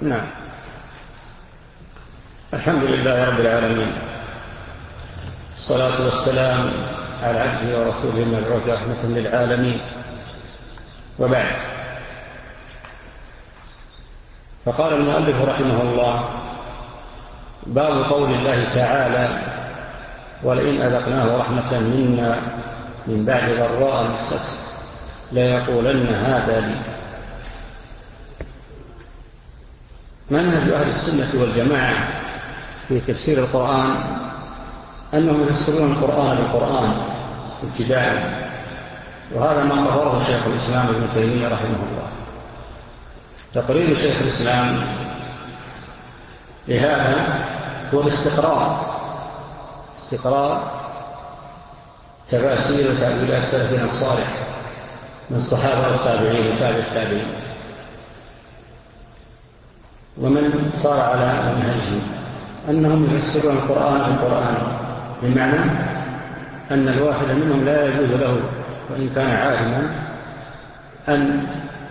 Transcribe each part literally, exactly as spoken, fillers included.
نعم. الحمد لله رب العالمين، الصلاة والسلام على عبده ورسوله المبعوث رحمة للعالمين، وبعد. فقال المؤلف رحمه الله: باب قول الله تعالى: ولئن أذقناه رحمة منا من بعد ضراء مسته ليقولن هذا لي. منهج أهل السنة والجماعة في تفسير القرآن أنهم يفسرون القرآن بالقرآن ابتداء، وهذا ما قرره شيخ الإسلام ابن تيمية رحمه الله. تقرير شيخ الإسلام لهذا هو الاستقراء استقراء تفاسير وتأويلات سلفنا الصالح من الصحابة والتابعين وتابع التابعين ومن صار على منهجهم، أنهم يفسرون القرآن بالقرآن، بمعنى أن الواحد منهم لا يجوز له وإن كان عالما أن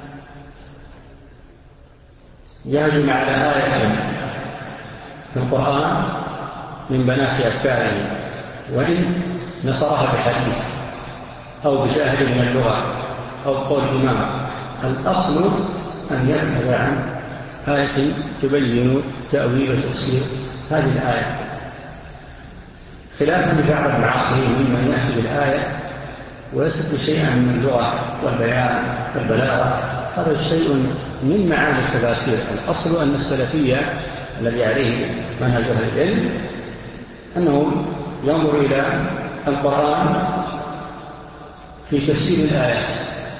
يهجم على آية في القرآن من بنات أفكاره وإن نصرها بحديث أو بشاهد من اللغة أو قول الإمام. الأصل أن يبحث عن آية تبين تأويل وتفسير هذه الآية، خلافا لبعض المعاصرين ممن يأتي بالآية ويسلك شيئا من اللغة والبيان والبلاغة. هذا شيء من معاني التفاسير. الأصل أن السلفية الذي عليه منهج أهل العلم أنه ينظر إلى القرآن في تفسير الآيات،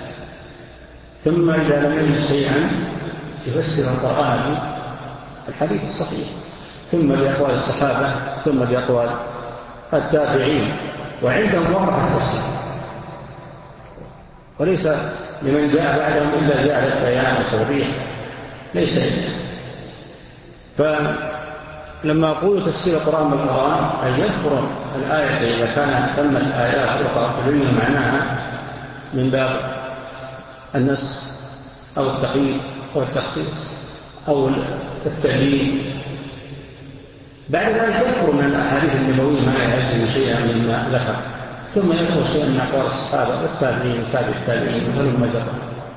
ثم إذا لم يجد شيئا يفسر القرآن الحديث الصحيح، ثم بأقوال الصحابة، ثم بأقوال التابعين، وعندهم وقع التفسير، وليس لمن جاء بعدهم إلا جاء البيان والتوضيح، ليس إلا. فلما أقول تفسير القرآن بالقرآن أن يذكر الآية إذا كان ثمت آيات أخرى تبين معناها من باب النسخ أو التقييد أو التخصيص أو التعليل. بعد ذلك يذكر من الأحاديث النبوية ما يعزم شيئا مما ذكر، ثم يذكر شيئا من أقوال الصحابة والتابعين وتابع التابعين وهلم مجرى.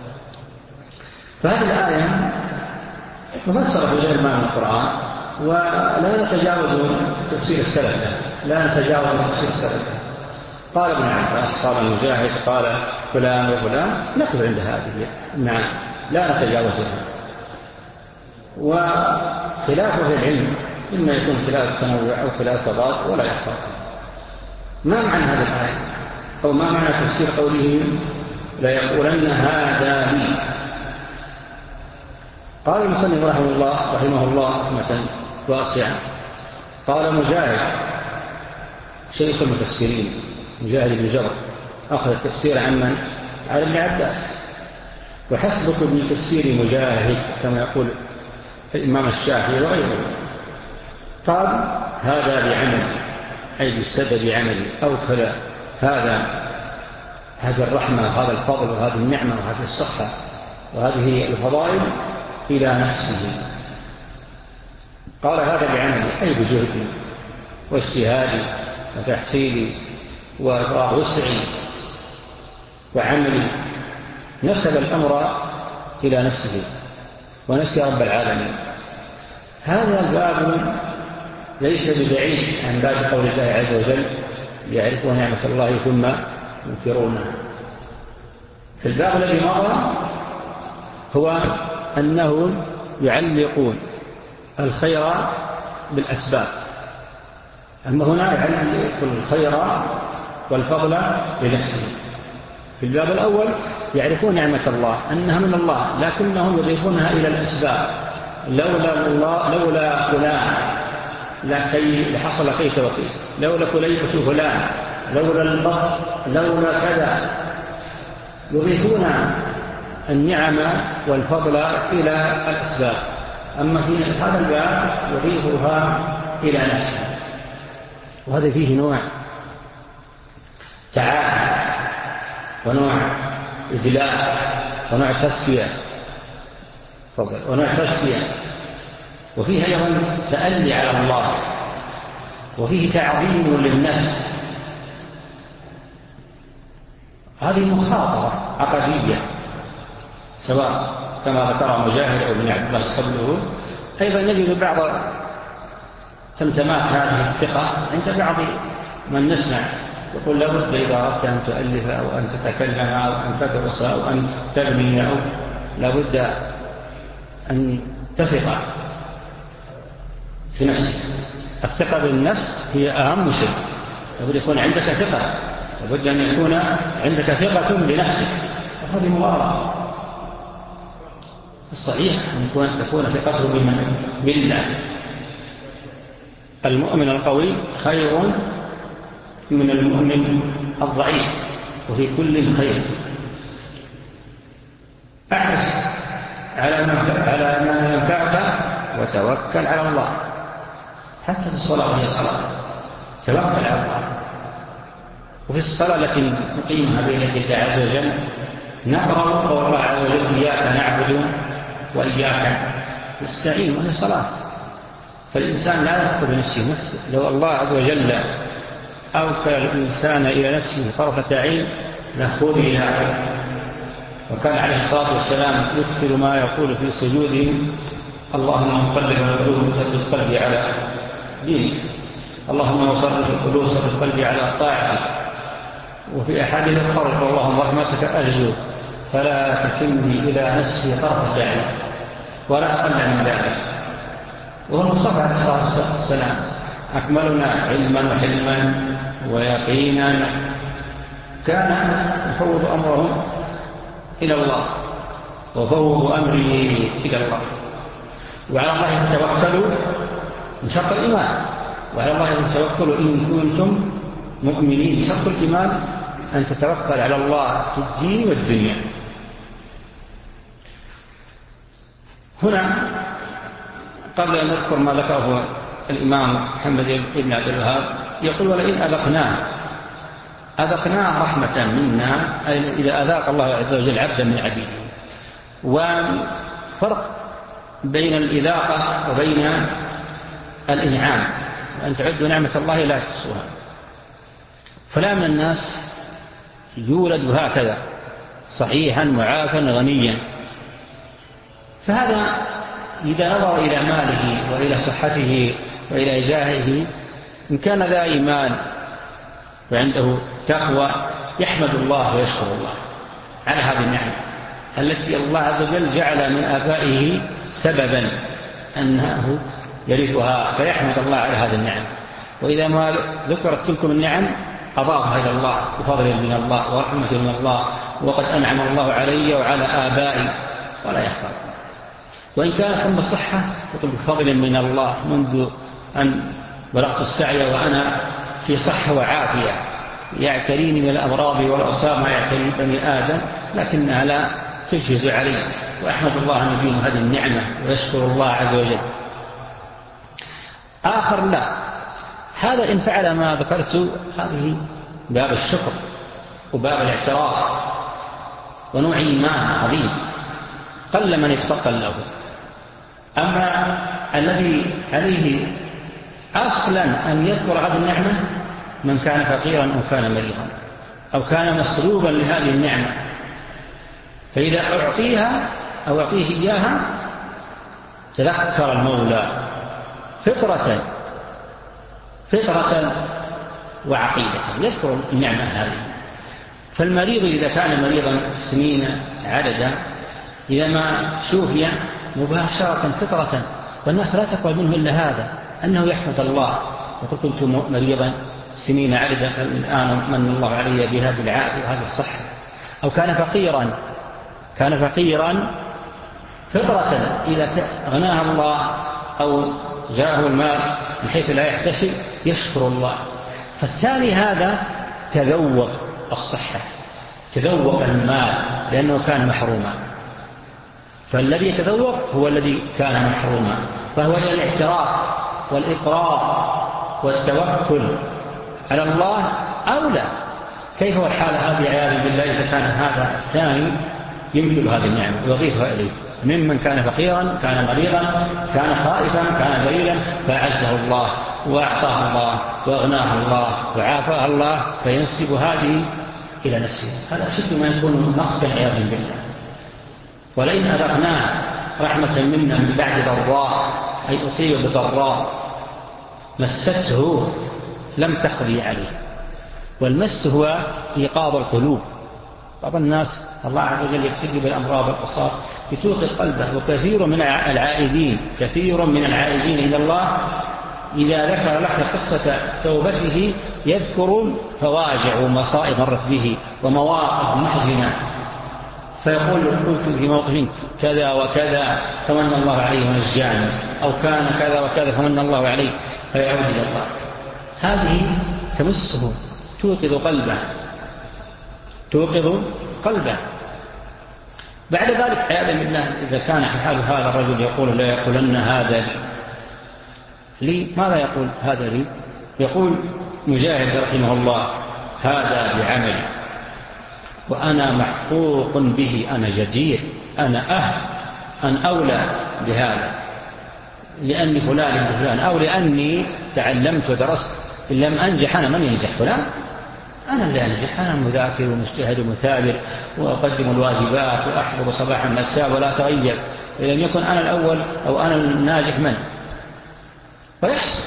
فهذه الآية مفسرة بغير معنى القرآن، ولا نتجاوز تفسير السلف، لا نتجاوز تفسير السلف. قال ابن عباس، قال مجاهد، قال فلان وفلان، نقف عند هذه المعنى لا نتجاوزها. وخلافه العلم إما يكون خلاف تنوع أو خلاف تضاد ولا يحفظ. ما معنى هذه الآية أو ما معنى تفسير قوله لا يقولن هذا لي؟ قال المصنف رحمه الله رحمه الله رحمة واسعة، قال مجاهد شيخ المفسرين، مجاهد بن جبر، أخذ التفسير عن من؟ على ابن عباس. وحسبك من تفسير مجاهد كما يقول الإمام الشافعي وغيره. قال هذا بعمل، أي بسبب عمل، أو كلا هذا هذه الرحمة وهذا الفضل وهذه النعمة وهذه الصحة وهذه الفضائل إلى نفسه. قال هذا بعمل، أي بجهد واجتهاد وتحصيل وإفراغ وسعي وعمل، نسب الأمر إلى نفسه ونسي رب العالمين. هذا الباب ليس ببعيد عن باب قول الله عز وجل يعرفون نعمة الله ثم ينكرونها. في الباب الذي مضى هو أنه يعلقون الخير بالأسباب، أما هنا يعلق الخير والفضل لنفسه. في الباب الأول يعرفون نعمة الله أنها من الله، لكنهم يضيفونها إلى الأسباب. لولا الله لولا فلان لكي لحصل كيس وكيس، لولا كليبة فلان، لولا البط، لولا كذا. يضيفون النعم والفضل إلى الأسباب، أما في هذا الباب يضيفها إلى نفسه، وهذا فيه نوع تعالى ونوع إجلاء ونوع تسكية ونوع تسكية وفيه أيضا تألي على الله، وفيه تعظيم للنفس. هذه مخاطرة عقدية، سواء كما ذكر مجاهد أو ابن عباس قبله. أيضا نجد بعض تمتمات هذه الثقة عند بعض من نسمع، يقول لابد إذا أردت أن تؤلف أو أن تتكلم أو أن تدرس أو أن تبني أو لابد أن تثق في نفسك. الثقة بالنفس هي أهم شيء، لابد يكون عندك ثقة، لابد أن يكون عندك ثقة بنفسك، وهذه مغالطة. الصحيح أن تكون ثقته بالله. المؤمن القوي خير من المؤمن الضعيف، وفي كل خير. احرص على ما ينفعك وتوكل على الله، حتى في الصلاة وهي صلاة توكل على الله. وفي الصلاة التي نقيمها بين يدي الله عز وجل نقرأ قول الله عز وجل: إياك نعبد وإياك نستعين. وهي صلاة، فالإنسان لا يذكر بنفسه نفسه. لو الله عز وجل أوكل الإنسان إلى نفسه طرفة عين لخذي إلى. وكان عليه الصلاة والسلام يكثر ما يقول في سجوده: اللهم مقلب القلوب ثبت قلبي على دينك، اللهم صرف القلوب صرف قلبي على طاعتك. وفي أحاديث أخرى: اللهم رحمتك أرجو فلا تكلني إلى نفسي طرفة عين ولا أقل من ذلك. وهو المصطفى عليه الصلاة والسلام أكملنا علما وحلما ويقينا، كان يفوض أمره إلى الله وفوض أمري إلى الله. وعلى الله يتوكلوا من شرط الإيمان، وعلى الله يتوكلوا إن كنتم مؤمنين. شرط الإيمان أن تتوكل على الله في الدين والدنيا. هنا قبل أن نذكر ما ذكره الإمام محمد بن عبد الوهاب يقول: ولئن أذقناه أذقناه رحمة منا، أي إذا أذاق الله عز وجل عبدا من عبيده. وفرق بين الإذاقة وبين الإنعام، وأن تعدوا نعمة الله لا تحصوها. فلا من الناس يولد هكذا صحيحا معافا غنيا، فهذا إذا نظر إلى ماله وإلى صحته وإلى جاهه إن كان ذا إيمان وعنده تقوى يحمد الله ويشكر الله على هذه النعمة التي الله عز وجل جعل من آبائه سببا أنه يرثها، فيحمد الله على هذه النعمة. وإذا ما ذكرت تلكم النعم أضافها إلى الله بفضل من الله ورحمة من الله، وقد أنعم الله علي وعلى آبائي، ولا يحفظ. وإن كان ثم صحة يقول بفضل من الله منذ أن بلغت السعي وأنا في صحة وعافية، يعتريني من الأمراض والأصاب ما يعتري بني آدم، لكنها لا تجهز علي، وأحمد الله أن يبين هذه النعمة ويشكر الله عز وجل. آخر لا، هذا إن فعل ما ذكرت هذه باب الشكر وباب الاعتراف ونوع إيمان عظيم قل من يتفقل له. أما الذي عليه أصلا أن يذكر هذه النعمة من كان فقيرا أو كان مريضا أو كان مسلوبا لهذه النعمة، فإذا أعطيها أو أعطيه إياها تذكر المولى فطرة فطرة وعقيدة، يذكر النعمة هذه. فالمريض إذا كان مريضا سنين عددا إذا ما شوفي مباشرة فطرة، والناس لا تقبل منه إلا هذا، أنه يحمد الله يقول كنت مريضا سنين عددا الآن من الله علي بهذه العافية وهذه الصحة. أو كان فقيرا كان فقيرا فطرة إذا غناه الله أو جاءه المال من حيث لا يحتسب يشكر الله. فالثاني هذا تذوق الصحة، تذوق المال لأنه كان محروما، فالذي يتذوق هو الذي كان محروما، فهو الاعتراف والإقرار والتوكل على الله أولى. كيف هو الحال هذه عياذا بالله إذا كان هذا الثاني يمثل هذه النعمة ويضيفها إليه؟ ممن كان فقيرا، كان مريضا، كان خائفا، كان ذليلا، فأعزه الله وأعطاه الله وأغناه الله وعافاه الله، فينسب هذه إلى نفسه. هذا أشد ما يكون مقتا عياذا بالله. ولئن أذقناه رحمة منا من بعد ضراء، أي أصيب بضراء مسته لم تقضي عليه. والمس هو إيقاظ القلوب. بعض الناس الله عز وجل يبتلي بالأمراض والأصاب بتوقظ قلبه. وكثير من العائدين كثير من العائدين إلى الله إذا ذكر لك قصة توبته يذكر فواجع ومصائب مرت به ومواقف محزنة، فيقول قلت في موقف كذا وكذا فمن الله عليه ونجاني، أو كان كذا وكذا فمن الله عليه، فيعود إلى الله. هذه تمسه، توقظ قلبه توقظ قلبه. بعد ذلك عياذا بالله إذا كان حال هذا الرجل يقول لا يقولن هذا لي، ماذا يقول هذا لي؟ يقول مجاهد رحمه الله هذا بعملي وأنا محقوق به، أنا جدير، أنا أهل، أن أولى بهذا لأني فلان فلان، أو لأني تعلمت ودرست. إن لم أنجح أنا من ينجح؟ فلان أنا اللي أنجح، أنا مذاكر ومجتهد ومثابر وأقدم الواجبات وأحفظ صباحا مساء ولا تغير. إذا لم يكن أنا الأول أو أنا الناجح من؟ ويحصل.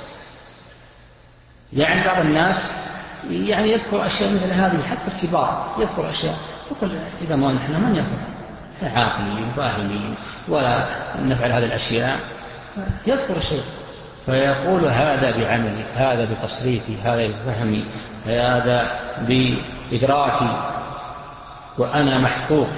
يعني بعض الناس يعني يذكر أشياء مثل هذه، حتى الكبار يذكر أشياء يقول إذا ما نحن من يذكر، عاقلين فاهمين ولا نفعل هذه الأشياء، يذكر شيء فيقول هذا بعملي، هذا بتصريفي، هذا بفهمي، هذا بإدراكي، وأنا محقوق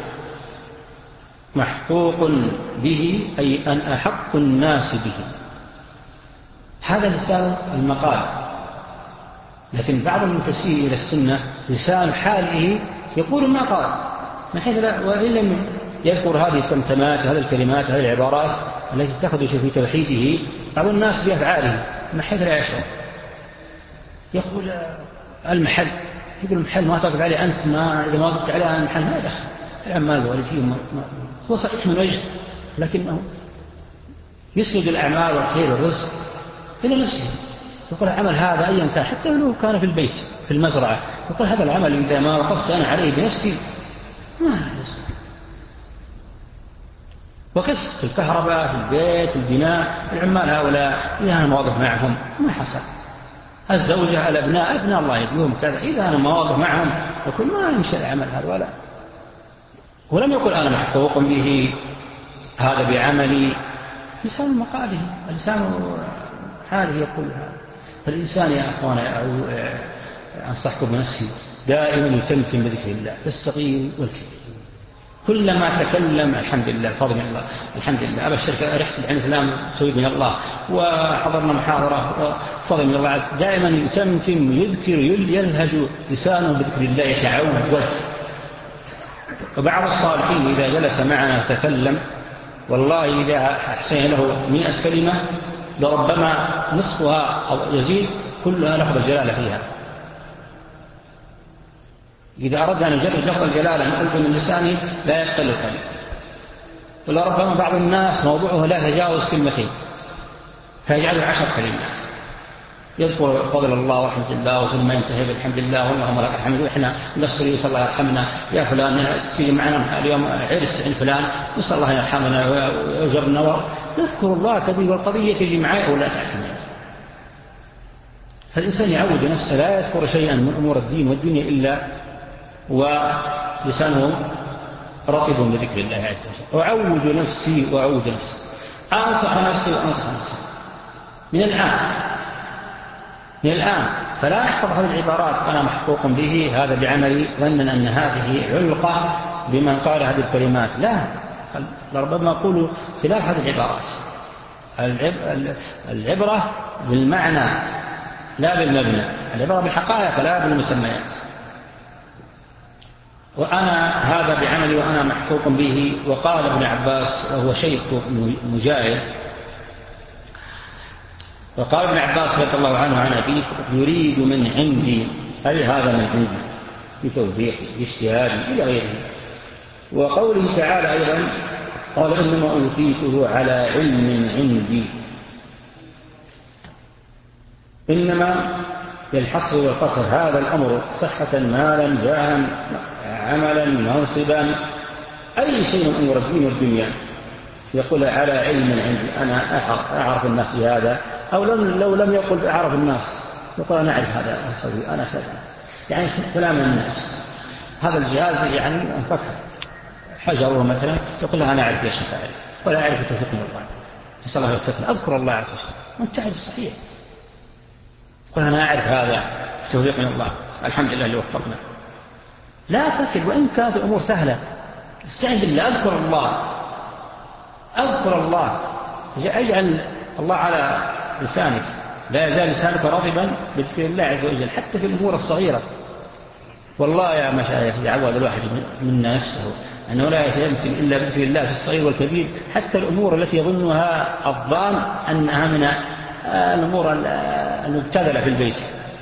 محقوق به، أي أن أحق الناس به. هذا لسان المقال. لكن بعض المنتسبين إلى السنة لسان حاله يقول ما قال، من حيث لا، وإن لم يذكر هذه التمتمات هذه الكلمات هذه العبارات التي تخدش في توحيده بعض الناس بأفعاله من حيث لا يشعر. يقول المحل، يقول المحل ما تقف عليه أنت، ما إذا ما قلت عليه المحل ما يدخل العمال ولا فيه، هو صحيح من وجه لكنه يسند الأعمال والخير والرزق إلى نفسه. يقول العمل هذا أيا كان، حتى لو كان في البيت في المزرعة، يقول هذا العمل إذا ما وقفت أنا عليه بنفسي ما يصير. وكسر في الكهرباء في البيت في البناء، العمال هؤلاء إذا أنا موظف معهم ما حصل. الزوجة الأبناء أبناء الله يدلوهم كذا، إذا أنا موظف معهم يقول ما يمشي العمل هذا ولا. ولم يقل أنا محقوق به، هذا بعملي. لسان مقاله لسان حاله يقول هذا. فالإنسان يا أخوان أنصحكم بنفسي دائما يتمتم بذكر الله في الصغير والكبير. كلما تكلم الحمد لله فضل من الله، الحمد لله أبشرك رحت عن فلان سويد من الله وحضرنا محاضرة فضل من الله. دائما يتمتم يذكر يلهج لسانه بذكر الله يتعود. وبعض الصالحين إذا جلس معنا تكلم والله إذا أحسن له مئة كلمة لربما نصفها أو يزيد كلها لفظ الجلالة فيها. إذا أردنا أن نجرد لفظ الجلالة نقلب من لسانه لا يقتل الكلمة. ولربما بعض الناس موضوعه لا تجاوز كلمتين فيجعل عشر كلمات يذكر فضل الله ورحمة الله وثم ينتهي بالحمد لله واللهم لك الحمد. وإحنا نصلي صلى الله يرحمنا يا فلان تيجي معنا اليوم عرس عند فلان نسأل الله يرحمنا ويجرنا نذكر الله كذي والقضية تجي معي أو لا تعتمد. فالإنسان يعود نفسه لا يذكر شيئا من أمور الدين والدنيا إلا ولسانه رطب بذكر الله عز وجل. أعود نفسي وأعود نفسي، أنصح نفسي وأنصح نفسي من الآن من الآن فلا نحفظ هذه العبارات أنا محقوق به هذا بعملي ظنا أن هذه علقة بمن قال هذه الكلمات. لا، لربما أقول خلاف هذه العبارات. العبرة بالمعنى لا بالمبنى، العبرة بالحقائق لا بالمسميات. وأنا هذا بعملي وأنا محقوق به. وقال ابن عباس وهو شيخ مجاهد، وقال ابن عباس رضي الله عنه عن أبيه يريد من عندي، أي هذا من عندي بتوفيقي باجتهادي إلى غيره. وقوله تعالى أيضا قال إنما أوتيته على علم عندي. إنما للحصر والقصر هذا الأمر صحة مالا جاها عملا منصبا أي شيء من أمور الدين والدنيا يقول على علم عندي، أنا أعرف الناس بهذا، أو لو لم يقل أعرف الناس يقول أنا أعرف هذا أسوي أنا كذا، يعني كلام الناس. هذا الجهاز يعني أنفك حجره مثلا يقول أنا أعرف يا شيخ أعرف ولا أعرف توفيق من الله، نسأل الله يوفقنا، أذكر الله عز وجل وأنت تعرف الصحيح، قل أنا أعرف هذا توفيق من الله الحمد لله اللي وفقنا. لا تكل وإن كانت الأمور سهلة استعن بالله، أذكر الله أذكر الله اجعل الله على لسانك، لا يزال لسانك رطبا بذكر الله عز وجل حتى في الأمور الصغيرة. والله يا مشايخ يعود الواحد منا نفسه أنه لا يتمثل إلا بذكر الله في الصغير والكبير، حتى الأمور التي يظنها الظان أنها من الأمور المبتذلة في البيت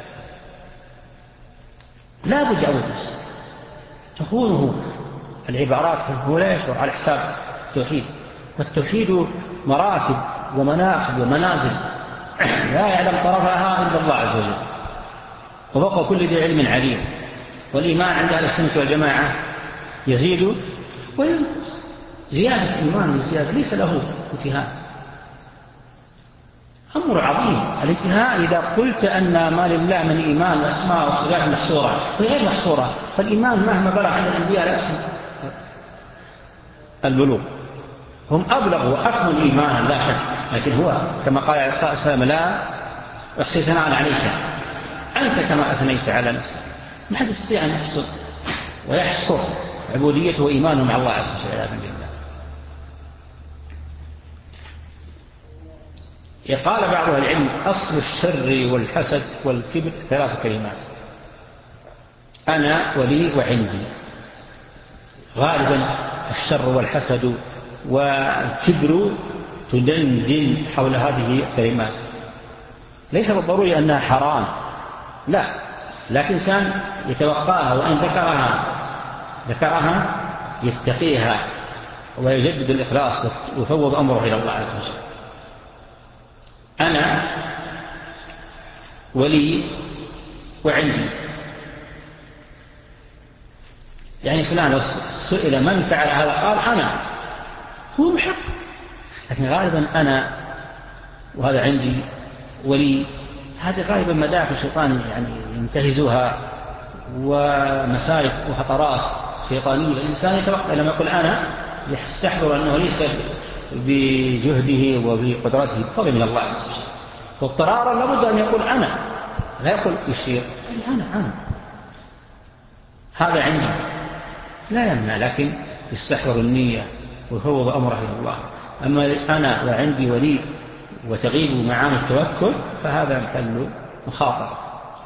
لا بد أودس تخونه العبارات، هو لا يشعر على حساب التوحيد. والتوحيد مراتب ومناقب ومنازل لا يعلم طرفها إلا الله عز وجل، وفوق كل ذي علم عليم. والإيمان عند أهل السنة والجماعة يزيد وينقص، زيادة الإيمان وزيادة ليس له انتهاء، أمر عظيم. الانتهاء إذا قلت أن ما لله من إيمان وأسماء وصفات محصورة وغير محصورة، فالإيمان مهما بلغ عند الأنبياء لا يحسن البلوغ، هم أبلغ وأكمل إيمانا لا شك، لكن هو كما قال عليه الصلاة والسلام لا أحصي ثناء عليك أنت كما أثنيت على نفسك. ما حد يستطيع أن يحصر ويحصر عبوديته وإيمانه مع الله عز وجل والعياذ بالله. قال بعض أهل العلم أصل الشر والحسد والكبر ثلاث كلمات: أنا ولي وعندي. غالبا الشر والحسد والكبر تدندن حول هذه الكلمات، ليس بالضروري أنها حرام، لا، لكن كان يتوقاها، وإن ذكرها ذكرها يتقيها ويجدد الإخلاص ويفوض أمره إلى الله عز وجل. أنا ولي وعندي، يعني فلان سئل من فعل هذا قال أنا، هو محق، لكن غالبا أنا وهذا عندي ولي، هذه غالبا مدافع الشيطان يعني ينتهزها ومسالك وخطرات شيطانية. الإنسان يتوقع لما يقول أنا يستحضر أنه ليس بجهده وبقدرته، بفضل من الله عز وجل، واضطرارا لابد أن يقول أنا، لا يقول يشير أنا أنا هذا عندي، لا يمنع، لكن يستحضر النية ويفوض أمره إلى الله. أما أنا وعندي ولي وتغيب معاني التوكل فهذا محل مخاطرة.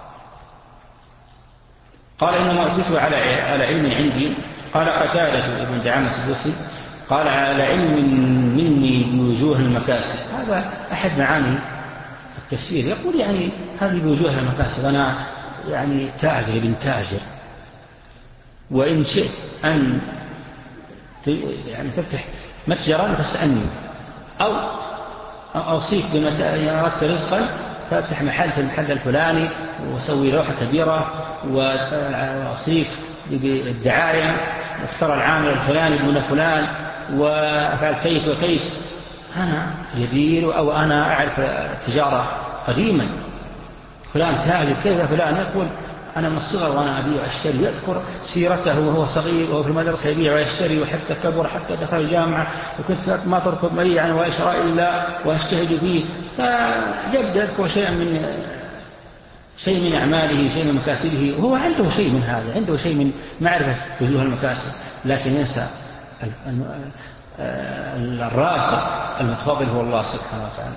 قال إنما أثبته على على علم عندي. قال قتادة ابن دعامة السدوسي قال على علم مني بوجوه المكاسب. هذا أحد معاني التفسير، يقول يعني هذه بوجوه المكاسب، أنا يعني تاجر ابن تاجر، وإن شئت أن يعني تفتح متجرا فاسألني، أو أوصيك بما أردت رزقا فافتح محل في المحل الفلاني وسوي لوحة كبيرة، وأوصيك بالدعاية واختار العامل الفلاني ابن فلان وأفعل كيف وكيف. أنا جدير أو أنا أعرف التجارة قديما، فلان تاجر كيف فلان، يقول أنا من الصغر وأنا أبيع وأشتري، يذكر سيرته وهو صغير وهو في المدرسة يبيع ويشتري، وحتى كبر حتى دخل الجامعة، وكنت ما تركب ميعا وإشراء إلا وأجتهد فيه. فيبدأ يذكر شيئا من شيء من أعماله، شيء من مكاسبه، وهو عنده شيء من هذا، عنده شيء من معرفة وجوه المكاسب، لكن ينسى الرازق المتفضل هو الله سبحانه وتعالى.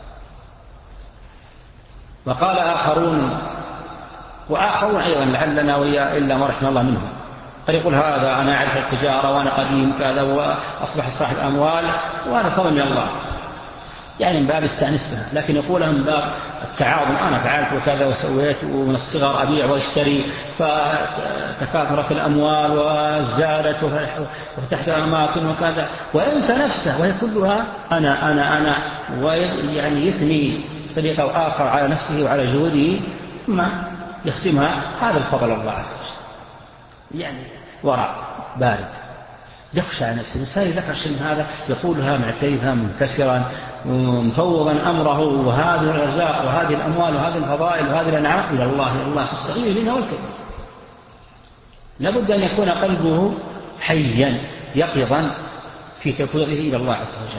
وقال آخرون وآخرون أيضا لعلنا ويا إلا ما رحم الله منهم، قد يقول هذا أنا أعرف التجارة وأنا قديم كذا وأصبح صاحب أموال وأنا فضل من الله، يعني من باب استأنس بها، لكن يقولها من باب التعاظم، أنا فعلت وكذا وسويت، ومن الصغر أبيع واشتري فتكاثرت الأموال وازدادت وفتحت أماكن وكذا، وينسى نفسه وهي كلها أنا أنا أنا ويعني يثني طريقة آخر على نفسه وعلى جهوده ثم يختمها. هذا الفضل الله عز وجل، يعني وراء بارد يخشى على نفسه. الإنسان ذكر شيء من هذا يقولها معترفا منكسرا مفوضا أمره وهذه الرزاق وهذه الأموال وهذه الفضائل وهذه الأنعام إلى الله، إلى الله في الصغير منها والكبير. لابد أن يكون قلبه حيا يقظا في تفويضه إلى الله عز وجل.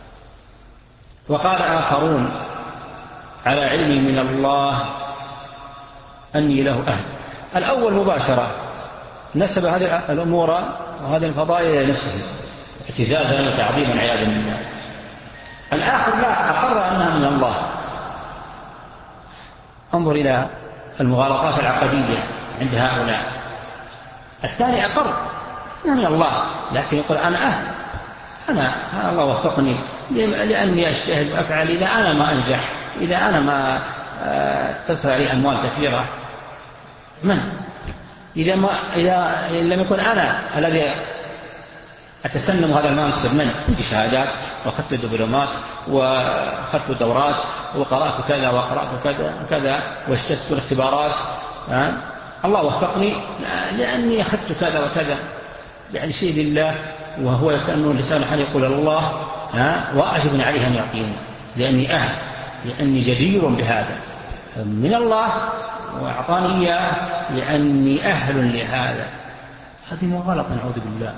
وقال آخرون على علم من الله أني له أهل. الأول مباشرة نسب هذه الأمور وهذه الفضائل إلى نفسه اعتزازا وتعظيما عياذا بالله. الآخر لا، أقر أنها من الله. انظر إلى المغالطات العقدية عند هؤلاء. الثاني أقر أنها من الله، لكن يقول أنا أهل، أنا الله وفقني لأني أجتهد وأفعل، إذا أنا ما أنجح، إذا أنا ما تدفع لي أموال كثيرة، من؟ إذا, ما إذا لم يكن أنا الذي أتسنم هذا المنصب، من؟ عندي شهادات وأخذت دبلومات وأخذت دورات وقرأت كذا وقرأت كذا وكذا واجتزت الاختبارات، الله وفقني لأني أخذت كذا وكذا، يعني شيء لله، وهو كأنه لسان حال يقول الله وأعجبني عليه أن يعطيني لأني أهل، لأني جدير بهذا من الله وأعطاني إياه لأني أهل لهذا. هذه مغالطة نعوذ بالله.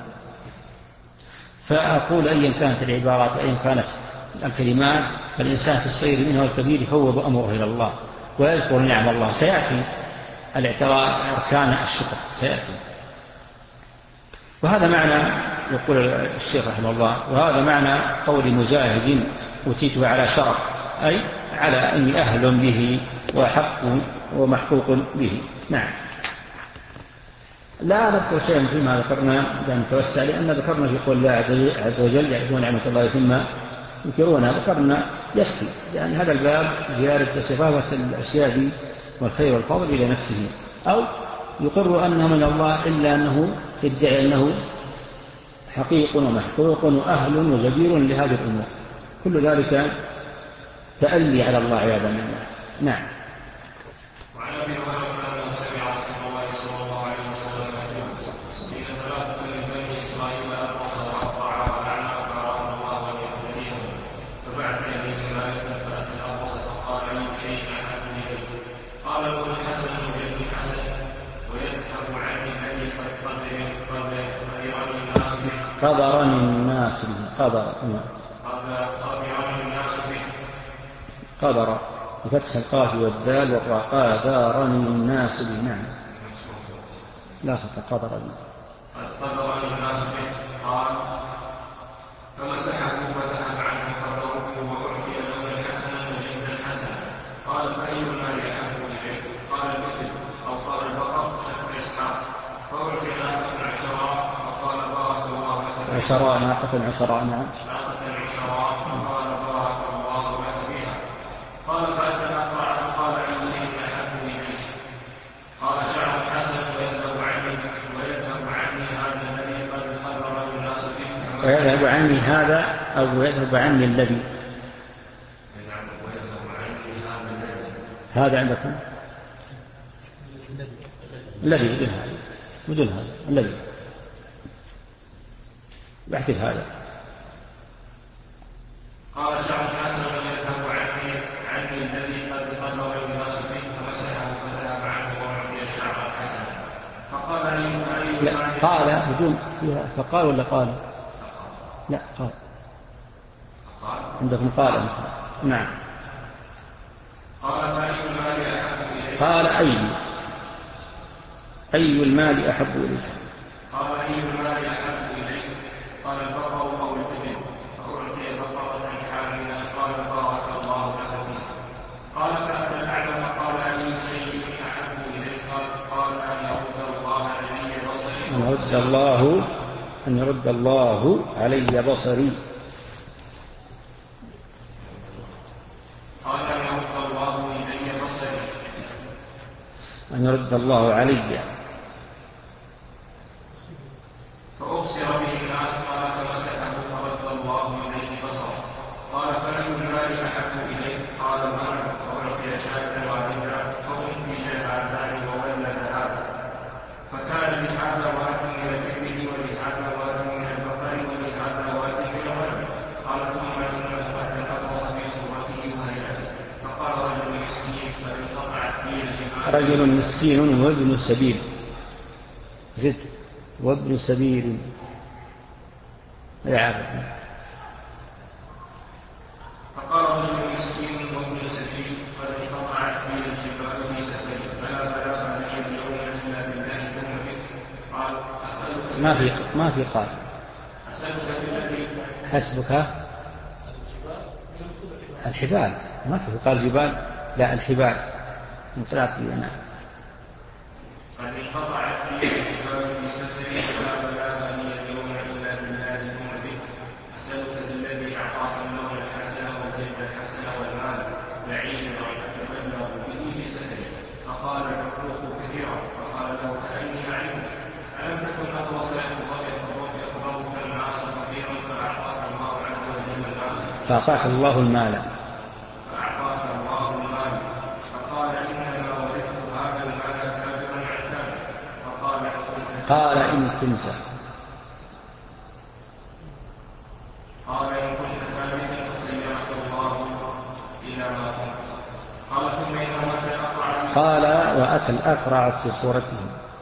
فأقول أيا كانت العبارات وأيا كانت الكلمات، فالإنسان في الصغير منها والكبير يفوض أمره إلى الله ويذكر نعم الله. سيأتي الاعتراف أركان الشكر سيأتي. وهذا معنى يقول الشيخ رحمه الله، وهذا معنى قول مجاهد أتيته على شرف، أي على أني أهل به وحق ومحقوق به. نعم. لا نذكر شيئا فيما ذكرنا لأن نتوسع، لأن ذكرنا في قول الله عز وجل يعرفون نعمة الله ثم ينكرونها، ذكرنا يكفي، لأن هذا الباب زيادة صفاوة الأشياء دي والخير والفضل إلى نفسه، أو يقر أنه من الله إلا أنه يدعي أنه حقيق ومحقوق وأهل وجدير لهذه الأمور. كل ذلك تألي على الله عياذا بالله. نعم. وعن ابي هريره انه سمع رسول الله صلى الله عليه وسلم يقول: ان ثلاثه من بني اسرائيل ابرص واقطع واعمى فاراد الله ان يهديهم، فبعث اليهم ملكا فاتى الابرص فقال: اي شيء احب اليك؟ قال له: الحسن وجد الحسن ويذهب عني الذي قد قدرني الناس به. قدرني الناس به. قدر قدرني الناس به. قدر بفتح القاف والدال والراء. قدرني الناس به. نعم. لا خطأ. قدرني. قدرني الناس به. قال: فمسحه فذهب عنه قدره وأعطي لونا حسنا وجلدا حسنا. قال: فأي المال أحب إليك؟ قال: الإبل أو قال البقر شكر إسحاق. فأعطي ناقة عشراء فقال: بارك الله لك. عشراء ناقة عشراء. نعم. ناقة عشراء فقال: بارك الله لك بها. قال: فأتى الأقرع فقال: أي شيء أحب إليك؟ قال: شعر حسن ويذهب عني ويذهب عني هذا الذي قد قدر الناس به. ويذهب عني هذا أو يذهب عني الذي ويذهب عني هذا الذي هذا عندكم الذي بدون هذا بدون هذا الذي بحث هذا. قال: شعر حسن ويذهب عني عني الذي قد قدر الناس به. فمسحه فذهب عنه وأعطي الشعر الحسن. فقال: أي لا قال بدون فيها فقال ولا قال؟ لا قال. عندكم قال. نعم. قال: فأي المال أحب إليك؟ قال: أي أي المال أحب إليك؟ قال: أي المال أحب إليك؟ قال: البقر أو الإبل. فأعطي بقرة حاملة. قال: بارك الله لك فيه. قال: فأتى الأعلى فقال: أي شيء أحب إليك؟ قال: أن يرد الله علي بصري. أن يرد الله أن يرد الله علي بصري. أن يرد الله علي. فأبصر به الناس قال فمسكه فرد الله إليه بصره. قال فأي المال أحب إليه؟ قال المال. وأعطي شاة واحدة فأنتج هذان وولد هذا. فكان لهذا واد من الإبل ولهذا واد من البقر ولهذا واد من الغنم. قال ثم إنه أتى الأبرص في صورته وهيئته فقال رجل مسكين فانقطعت بي الجمال. رجل مسكين وابن سبيل زد وابن سبيل يعرف. فقال رجل مسكين وابن سبيل قد انقطعت بي الجبال في سفري فلا بلاغ لي اليوم الا بالله ثم بك. قال اسالك ما في ما في قال اسالك بالذي حسبك الحبال، ما في قال جبال، لا الحبال انقطعت بي أنا. قد انقطعت بي الجبال في سفري فلا بلاغ لي اليوم الا بالله ثم بك. اسالك بالذي اعطاك اللون الحسن والجلد الحسن والمال بعيدا يتبلغ به بسفري. فقال الحقوق كثيرا. فقال له كاني اعلمك الم تكن ابرص يخبرك الناس كثيرا فاعطاك الله عز وجل المال. فأعطاك الله المال. فاعطاك الله المال. فقال انما ورثت هذا المال تاجرا عن. فقال قال إن كنت قال إن كنت ثابتا فسيرك الله إلى ما كنت. قال ثم إنه أتى الأقرع. قال وأتى الأقرع في صورته.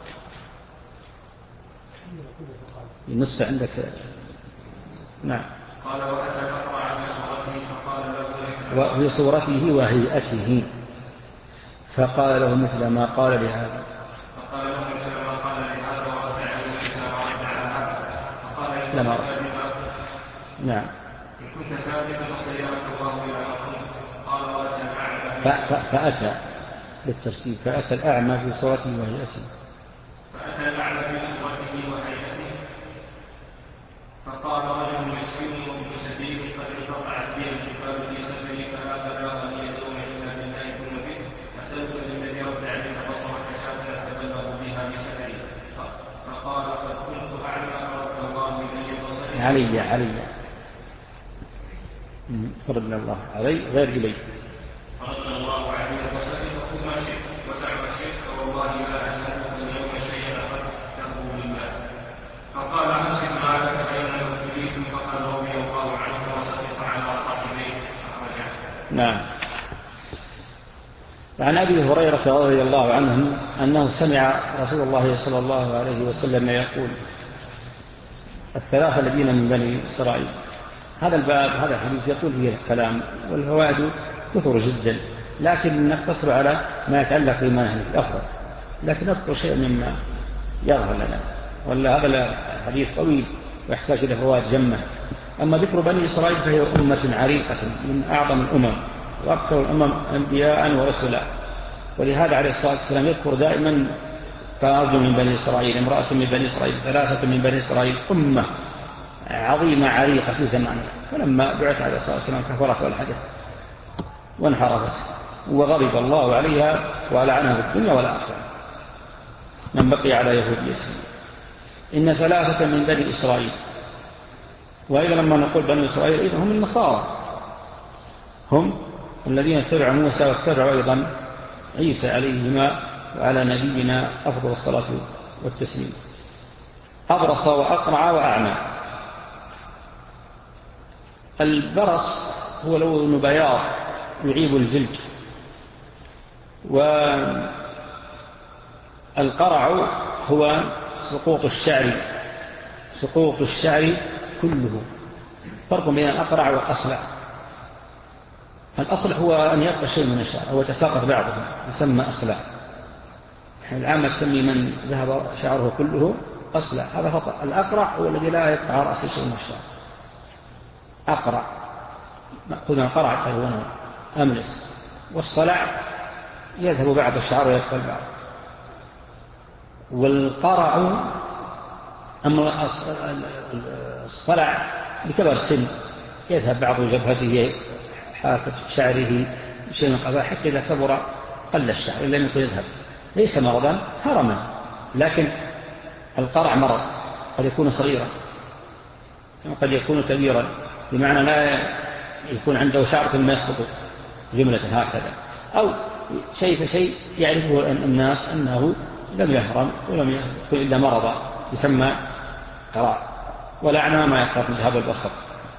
النصف عندك. نعم. قال وأتى الأقرع في صورته فقال له وفي صورته وهيئته فقال له مثل ما قال لهذا. فقال له مثل ما قال لهذا ورد عليه مثل ما رد على هذا. فقال إن لما كنت ثابتا. نعم. إن كنت ثابتا فسيرك الله إلى ما كنت. قال وأتى الأعمى. فأتى بالترتيب فأتى الأعمى في صورته وهيئته. فأتى الأعمى في صورته وهيئته فقال رجل مسكين وابن سبيل قد انقطعت بي الجبال في سفري فلا بلاغ لي اليوم الا بالله ثم بك. اسالك بالذي رد عليك بصرك شاة اتبلغ بها بسفري. فقال قد كنت اعلم فرد الله الي بصري. علي علي فرد الله علي غير إلي. فرد الله علي بصري فقل ما شئت ودع ما شئت فوالله لا اسالك اليوم شيئا اخذته لله. فقال امسك مالك فانه تريد. فقد رضي الله عنه وسقط على صاحبيه اخرجه. نعم. عن أبي هريرة رضي الله عنه أنه سمع رسول الله صلى الله عليه وسلم يقول الثلاثة الذين من بني إسرائيل. هذا الباب هذا الحديث يطول فيه الكلام والفوائد كثر جدا، لكن نقتصر على ما يتعلق بما الأفضل، لكن نذكر شيء مما يظهر لنا، ولا هذا الحديث طويل ويحتاج إلى فوائد جمة. أما ذكر بني إسرائيل فهي أمة عريقة من أعظم الأمم وأكثر الأمم أنبياء ورسلا، ولهذا عليه الصلاة والسلام يذكر دائما فرد من بني إسرائيل، امرأة من بني إسرائيل، ثلاثة من بني إسرائيل، أمة عظيمة عريقة في زمانه. فلما بعث عليه الصلاة والسلام كفرت والحدث وانحرفت وغضب الله عليها ولعنها في الدنيا والآخرة من بقي على يهوديته. إن ثلاثة من بني إسرائيل، وإذا لما نقول بني إسرائيل إذا هم النصارى، هم الذين اتبعوا موسى واتبعوا أيضا عيسى عليهما وعلى نبينا أفضل الصلاة والتسليم. أبرص وأقرع وأعمى. البرص هو لون بياض يعيب الجلد، والقرع هو سقوط الشعر، سقوط الشعر كله. فرق بين الأقرع والأصلع. الأصلع هو أن يبقى شيء من الشعر أو يتساقط بعضه يسمى أصلع. العامة تسمي من ذهب شعره كله أصلع، هذا خطأ. الأقرع هو الذي لا يبقى على رأسه شيء من الشعر. أقرع مأخذ من قرع فهو أملس، والصلع يذهب بعض الشعر ويبقى البعض. والقرع أما الصلع بكبر السن يذهب بعض جبهته حافة شعره شيء من قبل، حتى إذا كبر قل الشعر إلا أن يذهب. ليس مرضا هرما، لكن القرع مرض قد يكون صغيرا قد يكون كبيرا، بمعنى لا يكون عنده شعر ما يسقط جملة هكذا، أو شيء فشيء يعرفه الناس أنه لم يهرم ولم يكن إلا مرضا يسمى قرع، والأعمى ما يخاف من ذهاب البصر.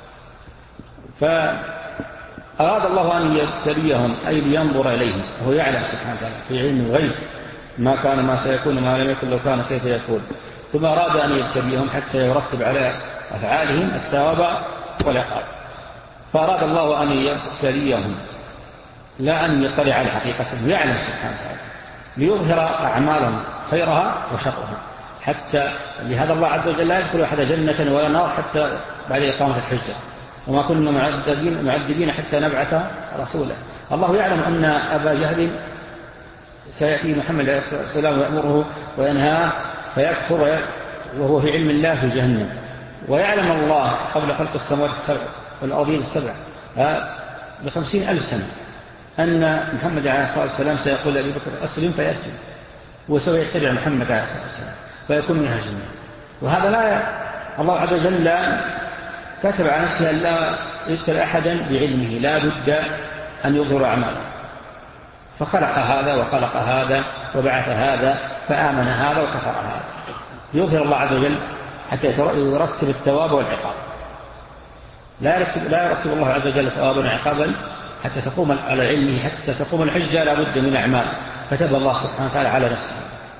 فأراد الله أن يبتليهم أي لينظر إليهم، وهو يعلم سبحانه وتعالى في علم الغيب ما كان ما سيكون ما لم يكن لو كان كيف يكون، ثم أراد أن يبتليهم حتى يرتب على أفعالهم الثواب والعقاب. فأراد الله أن يبتليهم لا أن يطلع على حقيقتهم، يعلم سبحانه وتعالى ليظهر أعمالهم خيرها وشرها، حتى لهذا الله عز وجل لا يدخل أحد جنة ولا نار حتى بعد إقامة الحجة، وما كنا معذبين, معذبين حتى نبعث رسولا. الله يعلم أن أبا جهل سيأتي محمد عليه الصلاة والسلام ويأمره وينهاه فيكفر وهو في علم الله في جهنم، ويعلم الله قبل خلق السماوات السبع والأرضين السبع بخمسين ألف سنة أن محمد عليه الصلاة والسلام سيقول لأبي بكر أسلم فيأسلم، وسوف يتبع محمد عليه الصلاة والسلام فيكون منها جميع. وهذا لا الله عز وجل لا كتب على نفسه أن لا يبتلى أحدا بعلمه، لا بد أن يظهر أعماله، فخلق هذا وخلق هذا وبعث هذا فآمن هذا وكفر هذا، يظهر الله عز وجل حتى يرتب الثواب والعقاب. لا يرتب, لا يرتب الله عز وجل ثوابا وعقابا حتى تقوم على علمه، حتى تقوم الحجة لا بد من أعمال كتب الله سبحانه وتعالى على نفسه.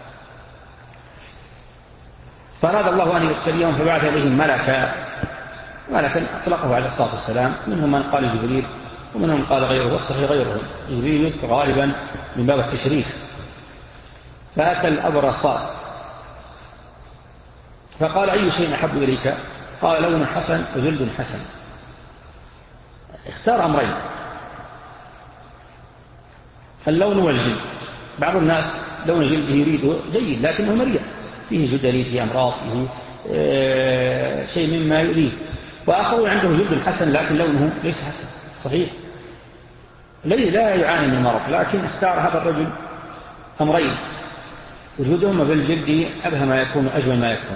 فأراد الله أن يبتليهم فبعث إليهم ملكا، ملكا أطلقه عليه الصلاة والسلام، منهم من قال جبريل ومنهم قال غيره، والصحيح غيره. جبريل يذكر غالبا من باب التشريف. فأتى الأبرص فقال أي شيء أحب إليك؟ قال لون حسن وجلد حسن. اختار أمرين، اللون والجلد. بعض الناس لون جلده يريده جيد لكنه مريض، فيه جدري، فيه أمراض، فيه آه شيء مما يريد، وآخر عنده جلد حسن لكن لونه ليس حسن صحيح، لا يعاني من المرض، لكن اختار هذا الرجل أمرين وجودهما في الجلد أبهى ما يكون أجمل ما يكون،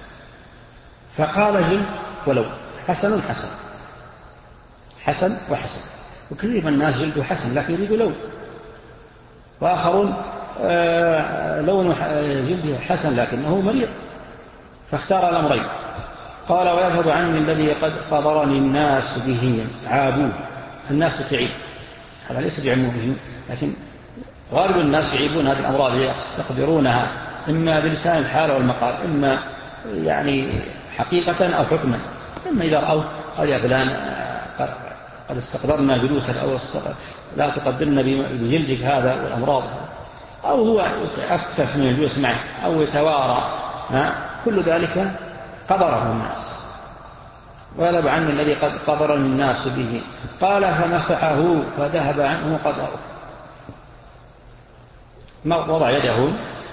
فقال جلد ولو حسن حسن حسن وحسن. وكثير من الناس جلده حسن لكن يريد لون، وآخرون آه لون جلده حسن لكنه مريض، فاختار الأمرين. قال ويذهب عني الذي قد قدرني الناس به عابوه. الناس تعيب، هذا ليس بعموه بهم، لكن غالب الناس يعيبون هذه الأمراض يستقدرونها إما بلسان الحال والمقال، إما يعني حقيقة أو حكما. إما إذا رأوا قال يا فلان قد استقدرنا جلوسك أو لا تقدرنا بجلدك هذا والأمراض، أو هو أكثف من الجلوس معه أو يتوارى، كل ذلك قدره الناس. ويذهب عني الذي قد قدرني الناس به. قال فمسحه فذهب عنه قدره، وضع يده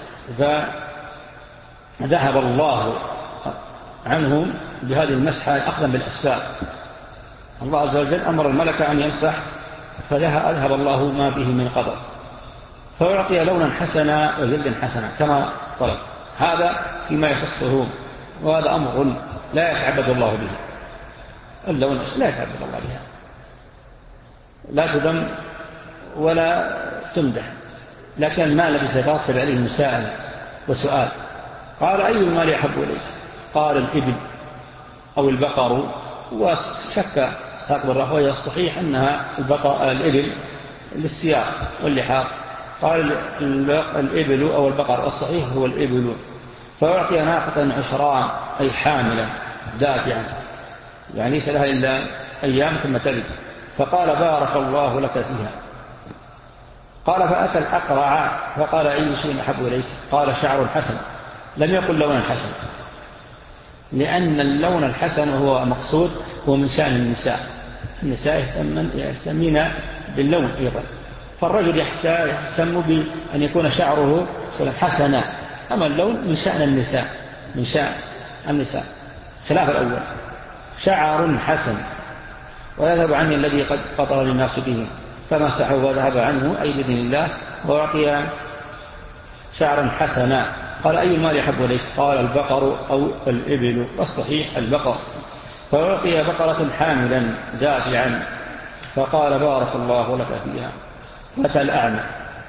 فذهب الله عنه بهذه المسحة أخذا بالأسباب. الله عز وجل أمر الملك أن يمسح فذهب الله ما به من قدر، فيعطي لونا حسنا وجلدا حسنا كما طلب. هذا فيما يخصه، وهذا أمر لا يتعبد الله به. اللون لا يتعبد الله بها، لا تذم ولا تمدح، لكن المال الذي سيترتب عليه مساءلة وسؤال. قال أي المال يحب إليك؟ قال الإبل أو البقر، وشك ساق بالرهوية الصحيح أنها البقر الإبل للسياق واللحاق. قال الإبل أو البقر، الصحيح هو الإبل. فيعطي ناقة عشران أي حاملة دافعة، يعني ليس لها إلا أيام ثم تلد. فقال بارك الله لك فيها. قال فأتى الأقرع فقال أي شيء أحب إليك؟ قال شعر حسن. لم يقل لون حسن، لأن اللون الحسن هو مقصود هو من شأن النساء. النساء يهتمين باللون أيضا، فالرجل يهتم بأن يكون شعره حسنا، أما اللون من شأن النساء، من شأن النساء خلاف الأول. شعر حسن. ويذهب عني الذي قد قطر الناس به. فمسحه وذهب عنه أي بإذن الله، وأعطي شعرا حسنا. قال أي المال يحب إليك؟ قال البقر أو الإبل، والصحيح البقر. فأعطي بقرة حاملا دافعا فقال بارك الله لك فيها. متى الأعمى؟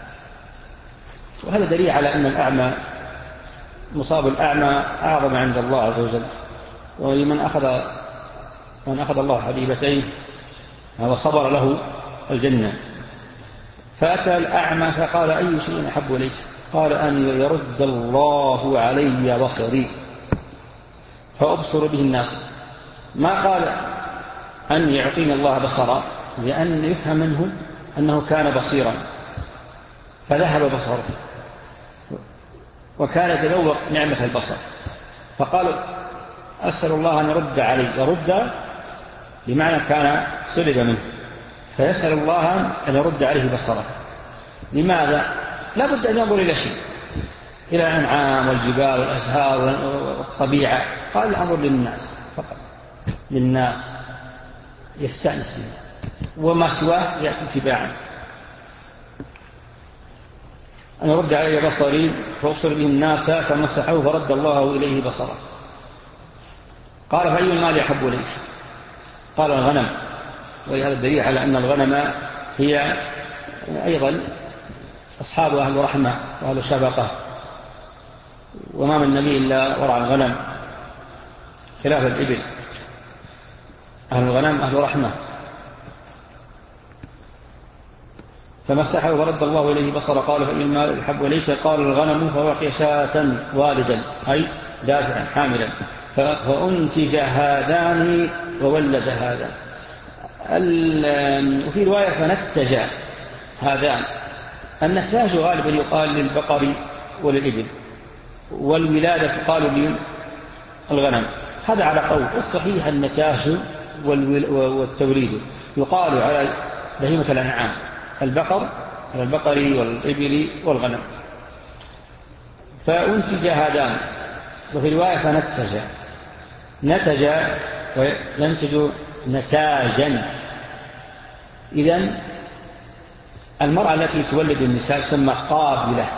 وهذا دليل على أن الأعمى مصاب الأعمى أعظم عند الله عز وجل. ولمن أخذ من أخذ الله حبيبتين هذا صبر له الجنة. فأتى الأعمى فقال أي شيء أحب إليك؟ قال أن يرد الله علي بصري فأبصر به الناس. ما قال أن يعطيني الله بصرا، لأن يفهم منه أنه كان بصيرا فذهب بصره وكان يتذوق نعمة البصر، فقال أسأل الله أن يرد علي. يرد بمعنى كان سلب منه، فيسأل الله أن يرد عليه بصره. لماذا؟ لا بد أن ينظر إلى شيء، إلى الأنعام والجبال والأزهار والطبيعة. قال أنظر للناس فقط، للناس يستأنس منه، وما سواه يأتي تباعا. أن يرد علي بصري فأبصر به الناس فمسحه فرد الله إليه بصره. قال فأي المال يحب إليك؟ قال الغنم. وهذا الدليل على أن الغنم هي أيضا أصحاب أهل رحمة وأهل شفقة، وما من نبي إلا ورعى الغنم خلاف الإبل. أهل الغنم أهل رحمة. فمسحه ورد الله إليه بصر. قال فإن المال يحب إليك؟ قال الغنم. فوقي شاة والدا أي دافعا حاملا فأنتج هذان وولد هذا. وفي رواية فنتج هذان. النتاج غالبا يقال للبقر وللإبل، والولادة تقال للغنم. هذا على قول. الصحيح النتاج والتوليد يقال على بهيمة الأنعام، البقر على البقر والإبل والغنم. فأنتج هذان. وفي رواية فنتج. نتج وينتج نتاجا. إذن المرأة التي تولد النساء تسمى قابلة،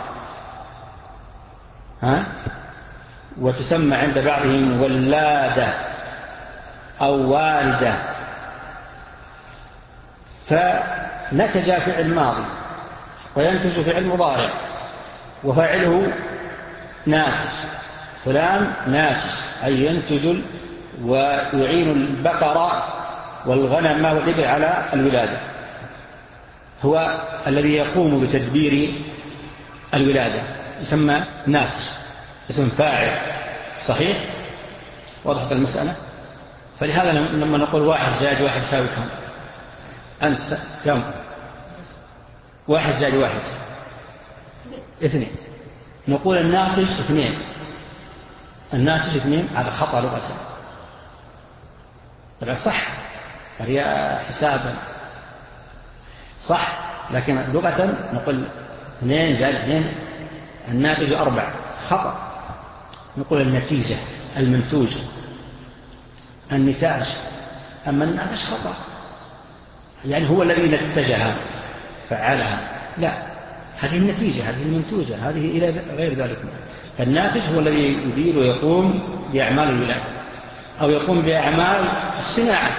ها؟ وتسمى عند بعضهم ولادة أو والدة. فنتج فعل ماضي وينتج فعل مضارع وفاعله ناتج. فلان ناتج أي ينتج ويعين البقرة والغنم والإبل على الولادة، هو الذي يقوم بتدبير الولادة، يسمى ناتج، اسم فاعل. صحيح؟ وضحت المسألة؟ فلهذا لما نقول واحد زائد واحد يساوي كم؟ أنت كم؟ واحد زائد واحد اثنين. نقول الناتج اثنين. الناتج اثنين هذا خطأ لغة. طبعا صح، فهي حسابا صح، لكن لغة نقول اثنين زائد اثنين الناتج أربع. خطأ. نقول النتيجة المنتوج النتاج. أما الناتج خطأ، يعني هو الذي نتجها فعلها. لا، هذه النتيجة، هذه المنتوجة، هذه إلى غير ذلك. الناتج هو الذي يدير ويقوم بأعمال الولادة أو يقوم بأعمال الصناعة.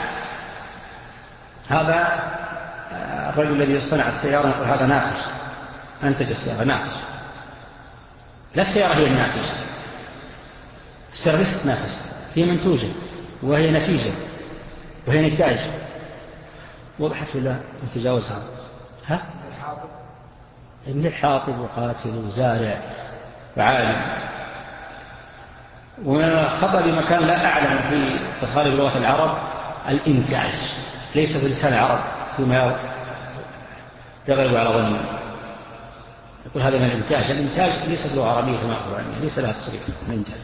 هذا الرجل الذي يصنع السيارة يقول هذا ناتج، أنتج السيارة، ناتج. لا السيارة هي الناتج، السيارة ليست ناتج، هي منتوجة وهي نتيجة وهي نتاج. وضحت ولا نتجاوزها؟ ها؟ من الحاطب وقاتل وزارع وعالم. ومن الخطأ بمكان لا أعلم في تصاريف لغة العرب الإنتاج، ليس في لسان العرب فيما يغلب على ظنه. يقول هذا من الإنتاج. الإنتاج ليس لغة عربية كما أخبر عنها، ليس لها تصريف الإنتاج.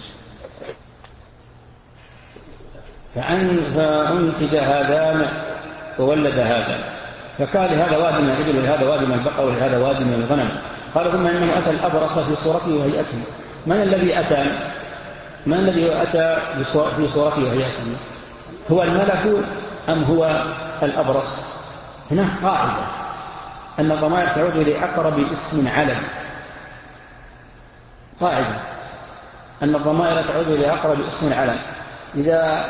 فأنتج هذا وولد هذا، فكان لهذا واد من الإبل ولهذا واد من البقر ولهذا واد من الغنم. قال ثم إنه أتى الأبرص في صورته وهيئته. من الذي أتى من الذي أتى في صورته وهيئته؟ هو الملك أم هو الأبرص؟ هنا قاعدة أن الضمائر تعود إلى أقرب اسم علم، قاعدة أن الضمائر تعود إلى أقرب اسم العلم. إذا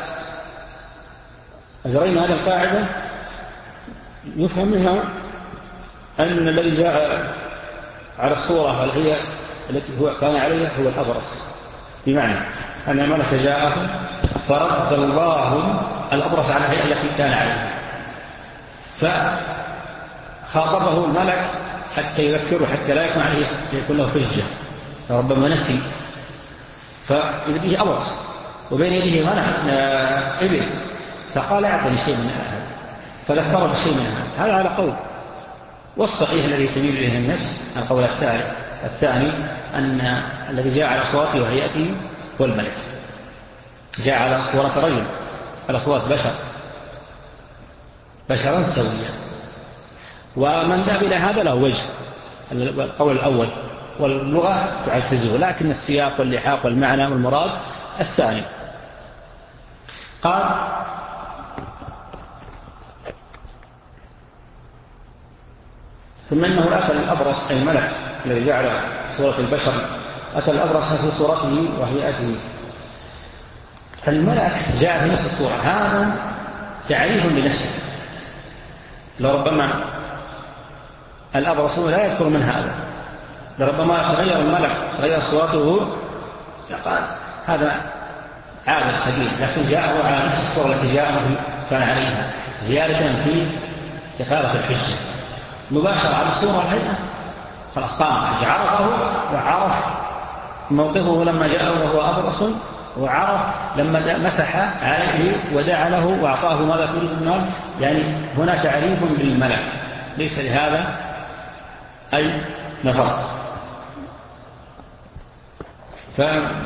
أجرينا هذه القاعدة يفهم منها أن الذي جاء على الصورة الهي التي هو كان عليها هو الأبرص، بمعنى أن الملك جاءه فرد الله الأبرص على الهيئة التي كان عليها، فخاطبه الملك حتى يذكره حتى لا يكون عليه يكون له حجة، فربما نسي، فيده أبرص وبين يده غنم إبل، فقال أعطني شيء من هذا، فذكره بشيء من هذا. هذا على قول، والصحيح الذي تميل إليه النفس القول الثاني أن الذي جاء على صورته وهيئته هو الملك، جاء على صورة رجل، على صورة بشر، بشرا سويا. ومن ذهب إلى هذا له وجه، القول الأول، واللغة تعززه، لكن السياق واللحاق والمعنى والمراد الثاني. قال ثم إنه أتى الأبرص أي الملك الذي جعل صورة البشر، أتى الأبرص في صورته وهيئته. الملك جاء في نفس الصورة، هذا تعريف لنفسه، لربما الأبرص لا يذكر من هذا، لربما تغير الملك تغير صورته قال هذا عابر سبيل، لكن جاءه على نفس الصورة التي جاءه كان عليها، زيادة في كفارة الحجة مباشرة على الصورة الهيئة، خلاص قام عرفه وعرف موقفه لما جاءه وهو أبرص، وعرف لما مسح عليه ودعا له وأعطاه ماذا تريد المال. يعني هنا تعريف بالملك ليس لهذا أي نفر. ف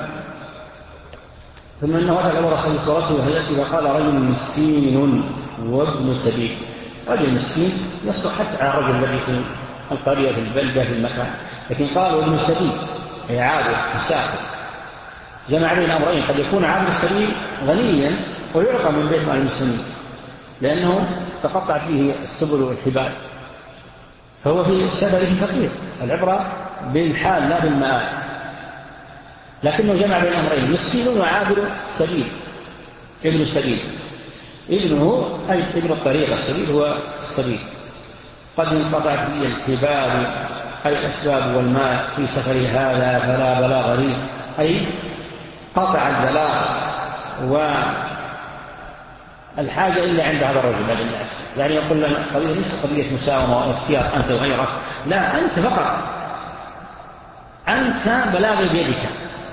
ثم إنه أتى الأبرص بصورته وهيئته وقال رجل مسكين وابن سبيل. رجل مسكين يصلح حتى على الرجل الذي في القرية في البلدة في المكان، لكن قال وابن سبيل أي عابر مسافر، جمع بين أمرين، قد يكون عابر السبيل غنيا ويعطى من بيت مال المسلمين لأنه تقطع فيه السبل والحبال، فهو في سبيله فقير، العبرة بالحال لا بالمآل، لكنه جمع بين أمرين مسكين وعابر سبيل، ابن السبيل. ابنه أي ابن الطريق، السبيل هو السبيل. قد انقطع فيه الحبال أي الأسباب والمال في سفر هذا فلا بلاغ لي، أي قطع البلاغ والحاجة إلا عند هذا الرجل هذا الناس. يعني يقول لنا قضية ليس قضية مساومة واختيار أنت وغيرك، لا، أنت فقط، أنت بلاغي بيدك،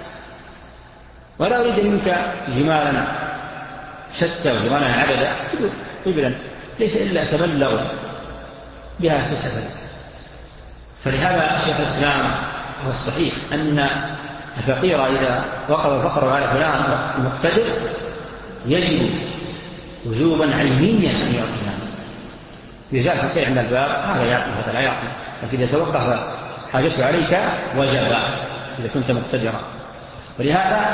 ولا أريد منك جمالا شتى وجمالا عددا، إبلا ليس إلا تبلغ بها في سفر. فلهذا شيخ الإسلام هو الصحيح أن الفقير إذا وقف الفقر على فلان مقتدر يجب وجوبا عينيا أن يعطيها. إذا جاء الفقير عند الباب هذا يعطي هذا لا يعطي، لكن إذا توقف حاجته عليك وجب إذا كنت مقتدرا. ولهذا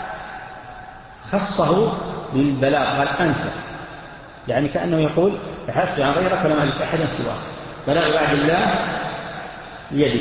خصه بالبلاغ، قال أنت، يعني كأنه يقول بحثت عن غيرك فلم أجد أحدا سواه، بلاغ بعد الله بيدك.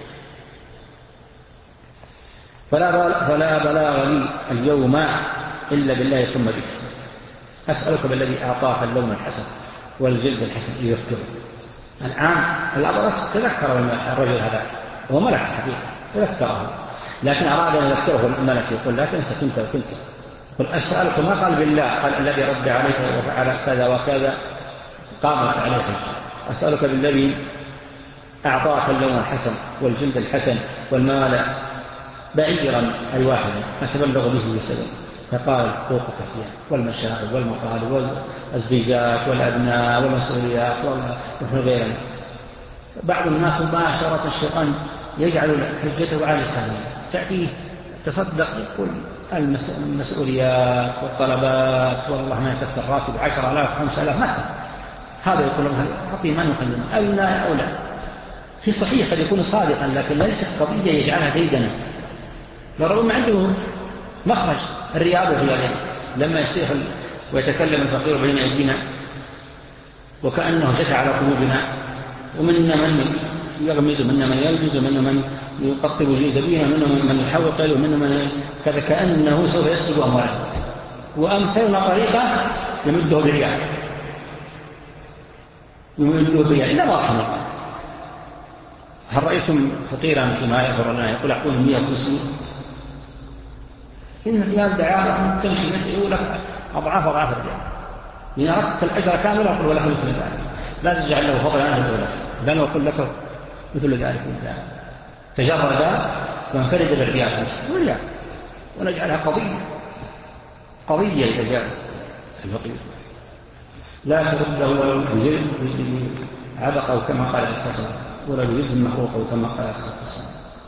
فلا, فلا بلاغ لي اليوم إلا بالله ثم بك، أسألك بالذي أعطاك اللون الحسن والجلد الحسن ليذكره. الآن الأبرص تذكر الرجل هذا، هو ملك حقيقة تذكره، لكن أراد أن يذكره الملك، يقول لا تنسى كنت وكنت. قل أسألك، ما قال بالله، قال الذي رد عليك وفعل كذا وكذا قامت عليك. أسألك بالذي أعطاك اللون الحسن والجلد الحسن والمال بعيرا أي واحدا أتبلغ به وسلم. فقال الحقوق كثيرة والمشاغل والمطالب والزيجات والأبناء والمسؤوليات ونحن غيرنا. بعض الناس مباشرة الشيطان يجعل حجته على لسانه، تأتيه تصدق يقول المسؤوليات والطلبات والله ما يكفي الراتب عشر آلاف خمس آلاف مثلا، هذا يقول له أعطي من يكلمه ألا أولى. في صحيح قد يكون صادقا، لكن ليست قضية يجعلها ديدنا، لربما عنده مخرج الرياضة في يده لما يصيح ويتكلم الفقير بين أيدينا وكأنه جثى على قلوبنا، ومنا من يغمز ومنا من يلبز ومنا من يقطب جيزبين ومنهم من يحوقل ومنهم من كذا كأنه سوف يسلب أمواله. وأمثلنا طريقة يمده برياء يمده برياء إلا ما رحمه الله. هل رأيتم فقيرا مثل ما يغفر لنا يقول أعطوني مئة وخمسين؟ إن الريال دعاء تمشي يقول لك أضعاف أضعاف الريال. إن أردت الأجر كامل أقول ولك مثل ذلك، لا تجعل له فضلا عنه ولك، لن أقول لك مثل ذلك مثل تجرد وانفرد بالريال والريال، ونجعلها قضية قضية إذا جاء الفقير لا ترده ولو بجلد عبقه كما قال الحسن ولا بجلد مخروقه كما قال الحسن.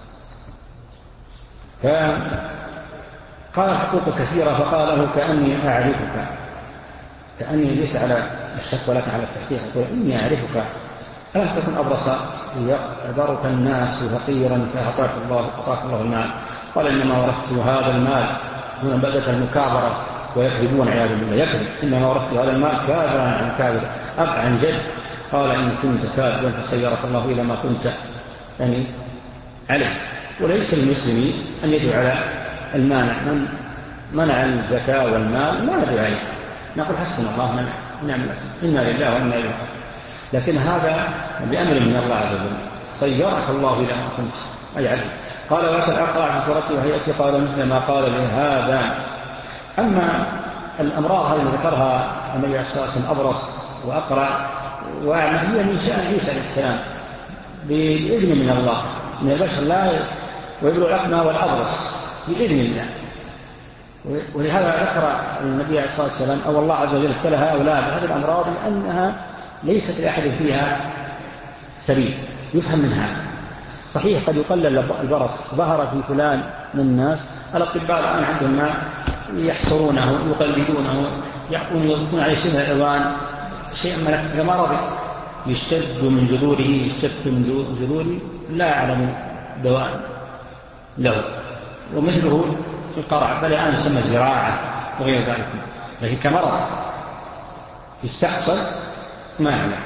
فقال حقوق كثيرة فقال له كأني أعرفك، كأني ليس على الشك ولكن على التحقيق، يقول إني أعرفك ألم تكن أبرص يعذرك الناس فقيرا فأعطاك الله أعطاك الله المال؟ قال إنما ورثت هذا المال. هنا بدأت المكابرة ويكذبون عياذا بالله، يكذب إنما ورثت هذا المال كابرا عن كابر أب عن جد. قال إن كنت كاذبا فسيرك الله إلى ما كنت يعني عليه. وليس المسلم أن يدعو على المانع، من منع الزكاة والمال ما ندعو عليه، نقول حسن الله نعم إنا لله وإنا إليه، لكن هذا بأمر من الله عز وجل. صيرك الله إلى ما كنت أي عدل. قال وأتى الأقرع في سورته وهيئته قال مثل ما قال لهذا. أما الأمراض هذه ذكرها النبي عليه الصلاة والسلام أبرص وأقرع وأعمى هي من شأن عيسى عليه السلام بإذن من الله، من البشر لا ويبلغ الأقمى والأبرص بإذن الله. ولهذا ذكر النبي عليه الصلاة والسلام أو الله عز وجل ابتلى هؤلاء بهذه الأمراض لأنها ليست لأحد فيها سبيل يفهم منها. صحيح قد يقلل البرص ظهر في فلان من الناس، الأطباء الآن عندهم ما يحصرونه يقلدونه يكون عليه شبه الإعوان شيء من مرض يشتد من جذوره يشتد من جذوره لا أعلم دواء له، ومثله القرع بل الآن يسمى الزراعة وغير ذلك، لكن كمرض يستحصل ما أعلم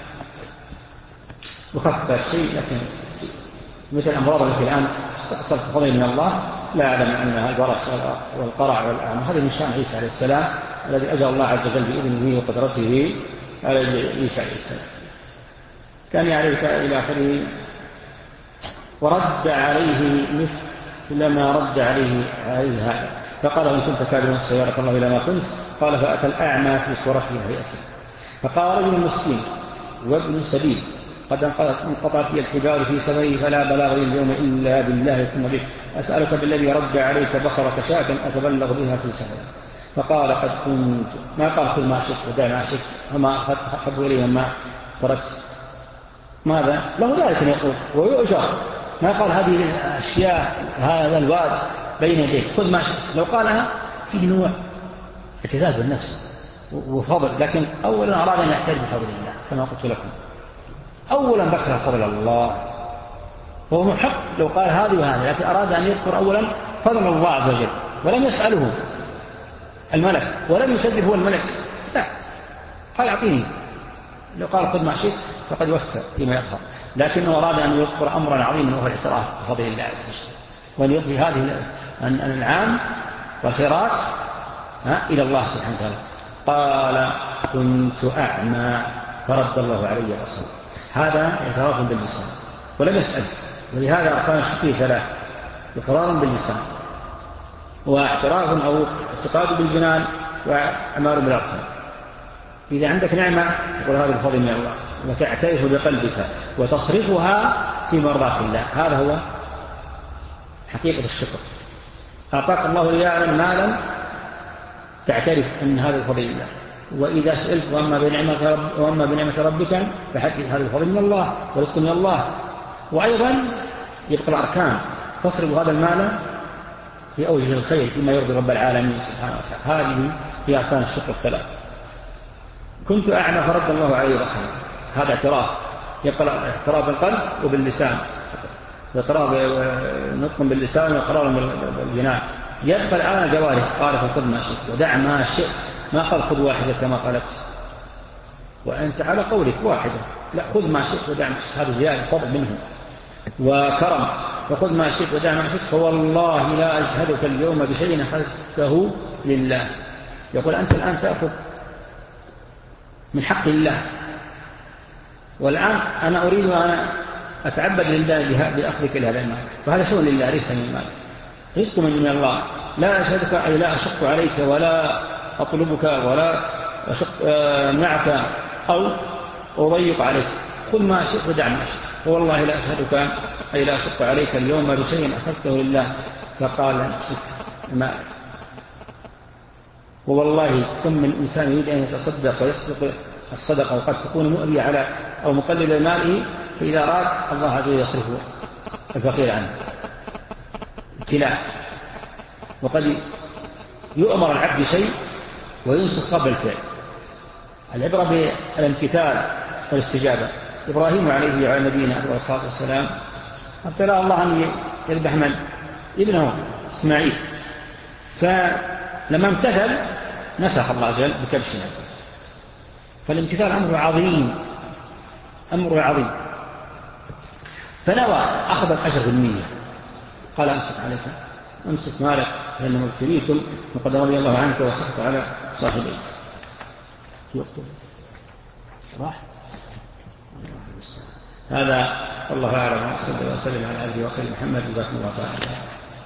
وخفف شيء، لكن مثل الأمراض التي الآن استحصل فضل من الله لا أعلم أنها البرص والقرع والأعمى. هذا من شأن عيسى عليه السلام الذي أجر الله عز وجل بإذنه وقدرته على عيسى عليه السلام. كان يعرف إلى آخره. ورد عليه مثل ما رد عليه عليه هذا فقال إن كنت كاذبا سيرك الله إلى ما كنت. قال فأتى الأعمى في صورته وهيئته فقال رجل مسكين وابن سبيل قد انقطعت لي الحبال في سبيل فلا بلاغ اليوم إلا بالله ثم بك أسألك بالذي رد عليك بصرك شاة أتبلغ بها في سبيل. فقال قد كنت ما قال كل ما شئت ودع ما شئت وما أحب إليه ما تركت ماذا له ذلك يقول ويؤجر. ما قال هذه الأشياء هذا الواد بين يديك خذ ما شئت، لو قالها فيه نوع اعتزاز بالنفس وفضل، لكن أولا أراد أن يحتاج بفضل الله كما قلت لكم. أولا ذكر فضل الله وهو محق لو قال هذه وهذه، لكن أراد أن يذكر أولا فضل الله عز وجل ولم يسأله الملك ولم يكذب هو الملك، لا قال أعطيني، لو قال خذ ما شئت فقد وفى فيما يظهر، لكنه أراد أن يذكر أمرا عظيما وهو الاعتراف بفضل الله عز وجل وأن يضفي هذه الأنعام والخيرات إلى الله سبحانه وتعالى. قال كنت أعمى فرد الله علي بصري. هذا اعتراف باللسان ولم يسأل، ولهذا أركان الشكر ثلاث: إقرار باللسان واعتراف أو اعتقاد بالجنان وأعمال بالأركان. إذا عندك نعمة تقول هذا بفضل من الله وتعترف بقلبك وتصرفها في مرضاة الله، هذا هو حقيقة الشكر. أعطاك الله ريالا مالا تعترف أن هذا بفضل الله، وإذا سئلت وأما بنعمة, رب وأما بنعمة ربك فحدث هذا الفضل من الله ورزق من الله. وأيضا يبقى الأركان تصرف هذا المال في أوجه الخير فيما يرضي رب العالمين سبحانه وتعالى. هذه هي أركان الشكر الثلاث. كنت أعمى فرد الله عليه بصري، هذا اعتراف، يبقى اعتراف بالقلب وباللسان، اعتراف نطق باللسان واقرار بالجنان. يبقى الآن الجوارح قال فخذ ما شئت ودع ما شئت، ما قال خذ واحدة كما قالت وأنت على قولك واحدة، لا خذ ما شئت ودع ما شئت، هذا زيادة فضل منه وكرم فخذ ما شئت ودع ما شئت، فوالله لا أجهدك اليوم بشيء أخذته لله. يقول أنت الآن تأخذ من حق الله، والآن أنا أريد أن أتعبد لله بأخذك لهذا المال، فهذا شؤون لله ليس من المال، رزق من الله. لا أشهدك أي لا أشق عليك ولا أطلبك ولا أشق معك أو أضيق عليك، خذ ما شئت ودع ما شئت، والله لا أشهدك أي لا أشق عليك اليوم بشيء أخذته لله. فقال ما والله كم من إنسان يريد أن يتصدق ويصدق الصدقة وقد تكون مؤذية على أو مقلل ماله، فإذا أراد الله عز وجل يصرفه الفقير عنه ابتلاء. وقد يؤمر العبد شيء وينسخ قبل الفعل. العبرة بالامتثال والاستجابة. إبراهيم عليه وعلى نبينا عليه الصلاة والسلام ابتلاه الله أن يذبح من ابنه إسماعيل، فلما امتثل نسخ الله عز وجل بكبشنا. فالامتثال أمر عظيم، أمر عظيم. فنوى أخذ الأجر بالنية، قال أمسك عليك أمسك مالك لأنه ابتليتم وقد رضي الله عنك وسخط على صاحبيك. راح هذا والله أعلم، وصلى الله وسلم على عبده وخير محمد جزاكم الله تعالى.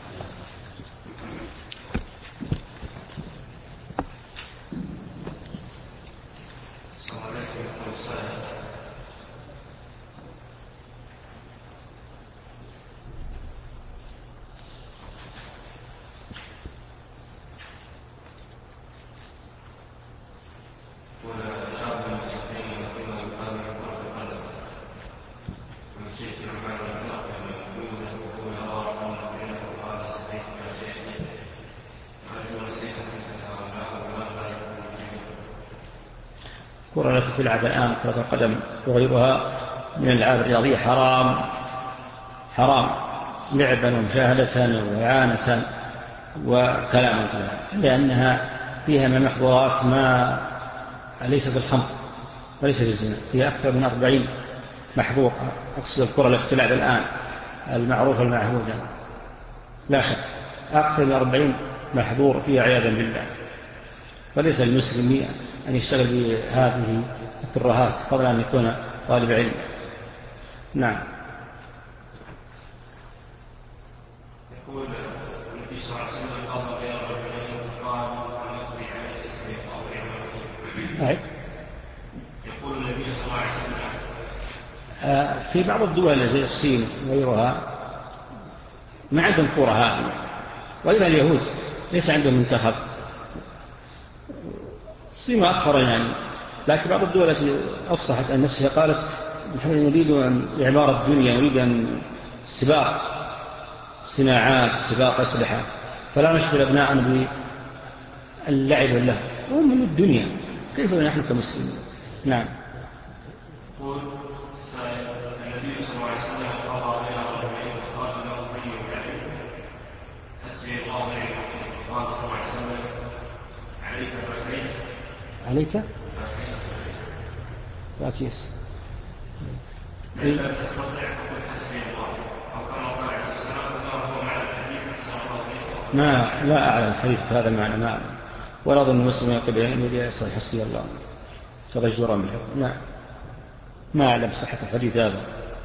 الكرة التي تلعب الآن كرة القدم وغيرها من الألعاب الرياضية حرام حرام لعبا ومشاهدة وإعانة وكلاما، لأنها فيها من محظورات ما ليست الخمر وليس الزنا، فيها أكثر من أربعين محظور. أقصد الكرة التي تلعب الآن المعروفة المعهودة لا شك أكثر من أربعين محظور فيها عياذا بالله. فليس المسلم أن يشتغل بهذه الترهات قبل أن يكون طالب علم. نعم. يقول النبي صلى الله عليه وسلم قال غير رجلين قال أن يقضي عليه السبيل أو يقول النبي صلى الله عليه وسلم في بعض الدول زي الصين وغيرها ما عندهم كرة هذه، وإذا اليهود ليس عندهم منتخب. الصين أكثر يعني، لكن بعض الدول التي أفصحت عن نفسها قالت نحن نريد أن إعمار الدنيا، نريد أن سباق صناعات سباق أسلحة، فلا نشغل أبناءنا باللعب والله وهم من الدنيا، كيف نحن كمسلمين؟ نعم. النبي صلى الله عليه وسلم قضى بين رجلين فقال له بني عليه حسبي الله ونعم الوكيل. قال صلى الله عليه وسلم عليك باكيس عليك باكيس إن لم تستطع فقل حسبي الله، أو كما قال عليه السلام وهو مع الحديث صلى الله عليه وسلم. ما لا أعلم الحديث هذا المعنى، ما أعلم، ولا أظن المسلم يقول يعني يسوي حسبي الله تضجرا منه. لا ما أعلم صحة الحديث هذا.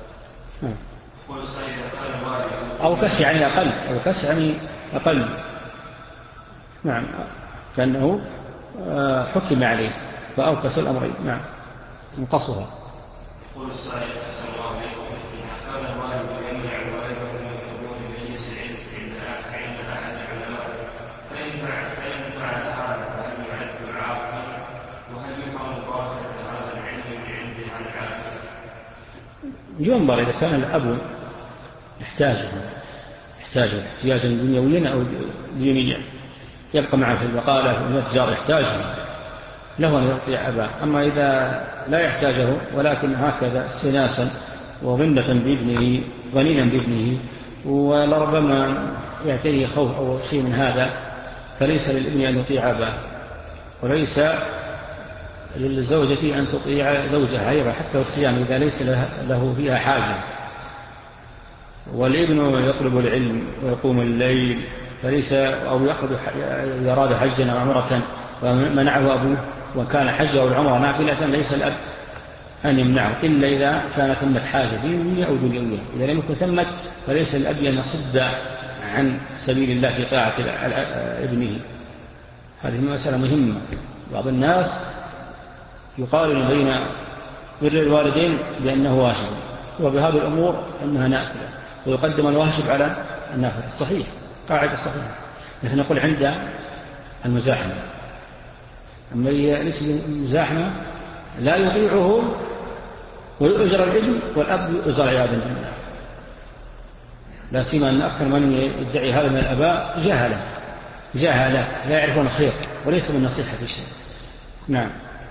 أو كس يعني أقل، أو كس يعني أقل. نعم، كأنه حكم عليه فأوكس الأمرين. نعم، انقصها. يقول السائل صلى الله عليه وسلم إذا كان الوالد يمنع والده من القبول مجلس العلم عند أحد العلماء فإن فعل هذا فهل يعد عاقا، وهل يفهم بركة هذا العلم من عنده عن العاقل؟ ينظر إذا كان الأب يحتاجه يحتاجه احتياجا دنيويا أو دينيا يبقى معه في البقالة والمتجار يحتاجه له أن يطيع أباه. أما إذا لا يحتاجه ولكن هكذا استناسا وظنة بابنه ظنينا بابنه ولربما يعتريه خوف أو شيء من هذا، فليس للابن أن يطيع أباه، وليس للزوجة أن تطيع زوجها أيضا حتى الصيام إذا ليس له فيها حاجة. والابن يطلب العلم ويقوم الليل فليس أو يأخذ يراد حجا أو عمرة ومنعه أبوه وكان حج أو العمرة نافلة ليس الأب أن يمنعه إلا إذا كان ثمة حاجة دينية أو دنيوية. إذا لم يكن ثمة فليس الأب أن يصد عن سبيل الله في طاعة ابنه. هذه مسألة مهمة. بعض الناس يقارن بين بر الوالدين بأنه واجب وبهذه الأمور أنها نافلة ويقدم الواجب على النافلة. الصحيح قاعدة صحيحة. نحن نقول عند المزاحمة. أما ليس المزاحمة لا يطيعه ويؤجر الابن والأب يؤجر عياذا بالله. لا سيما أن أكثر من يدعي هذا من الأباء جهلة جهلة لا يعرفون الخير وليس من نصيحة في شيء. نعم.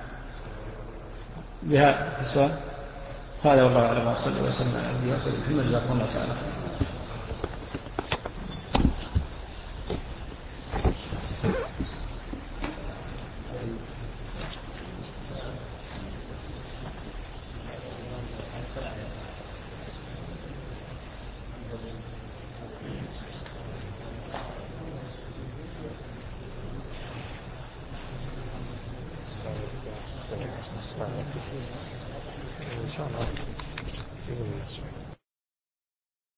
بها السؤال هذا والله أعلم وصلى وسلم على نبينا محمد جزاكم الله تعالى. إن شاء الله.